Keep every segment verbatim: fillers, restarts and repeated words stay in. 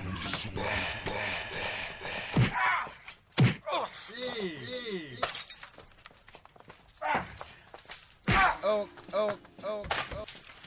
Oh, oh, oh, oh.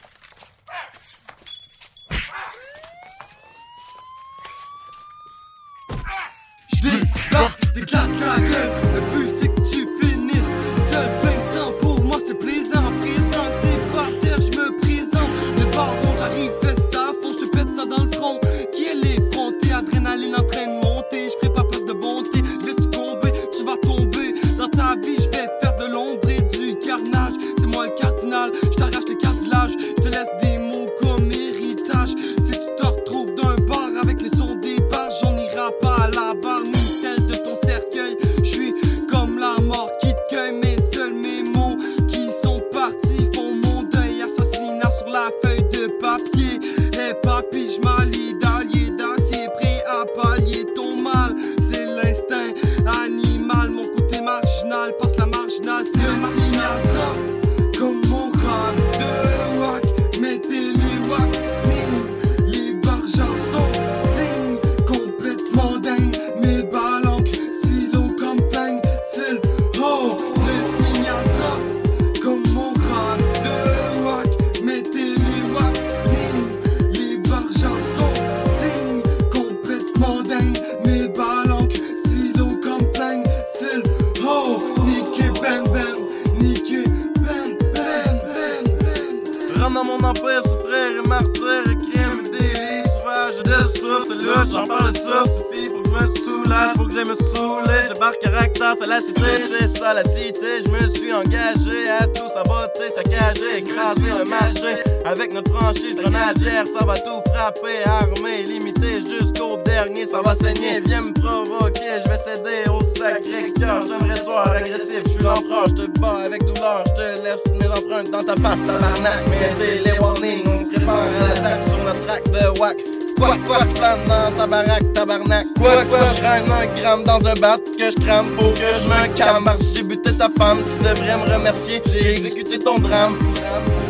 J'débarque, déclare la gueule. Le but c'est que tu finisses seul, plein de sang. Pour moi c'est plaisant. Présenté par terre, j'me présente. Le baron, j'arrive, fais ça, fond, j'te pète ça dans le front. Qui est l'effronté, adrénaline en train de monter. J'ferai pas preuve de bonté, j'vais succomber. Tu vas tomber dans ta vie, j'vais faire de l'ombre et du carnage. C'est moi le cardinal, j't'arrache le cartilage. J'te laisse des mots comme héritage. Si tu te retrouves d'un bar avec les sons des barges, on ira pas à la barre ni celle de ton cercueil. J'suis comme la mort qui te cueille, mais seuls mes mots qui sont partis font mon deuil. Assassinat sur la feuille de papier. Et papy, j'm'allie d'allier d'acier, prêt à pallier ton mal. C'est l'instinct animal, mon côté marginal passe la marginale. C'est un signal grave, comme mon rap de wack. Mettez les wack, mine, les barges sont dignes, complètement dingues. Mes balanques, silo comme plein, c'est le oh, le signal grave, comme mon rap de wack. Mettez les wack, mine, les barges sont dignes, complètement dingues. Mes balanques, silo comme plein, c'est le oh, niqué ben ben, niqué ben ben ben ben. Rentre dans mon empire, souffrir et martyr, et crime, et délit, sauvage et de souffle. C'est louche, j'en parle de souffle, suffit, faut que je me soulage, faut que j'aille me saouler. J'débarque caractère, c'est la cité, c'est ça la cité. Je me suis engagé à tout saboter, saccager, écraser le marché. Avec notre franchise grenadière, ça va tout frapper, armé, limité jusqu'au dernier, ça va saigner. Viens me provoquer, je vais céder au sacré cœur. J'aimerais te voir agressif, je suis l'empereur, je te bats avec douleur, je te laisse mes empreintes dans ta face, tabarnak. Mais les warnings, on se prépare à l'attaque sur notre track de wack. Quoi, quoi, j'plane dans ta baraque, tabarnak. Quoi, quoi, j'rame un gramme dans un bat que j'crame, faut que je me calme. J'ai buté ta femme, tu devrais me remercier, j'ai exécuté ton drame.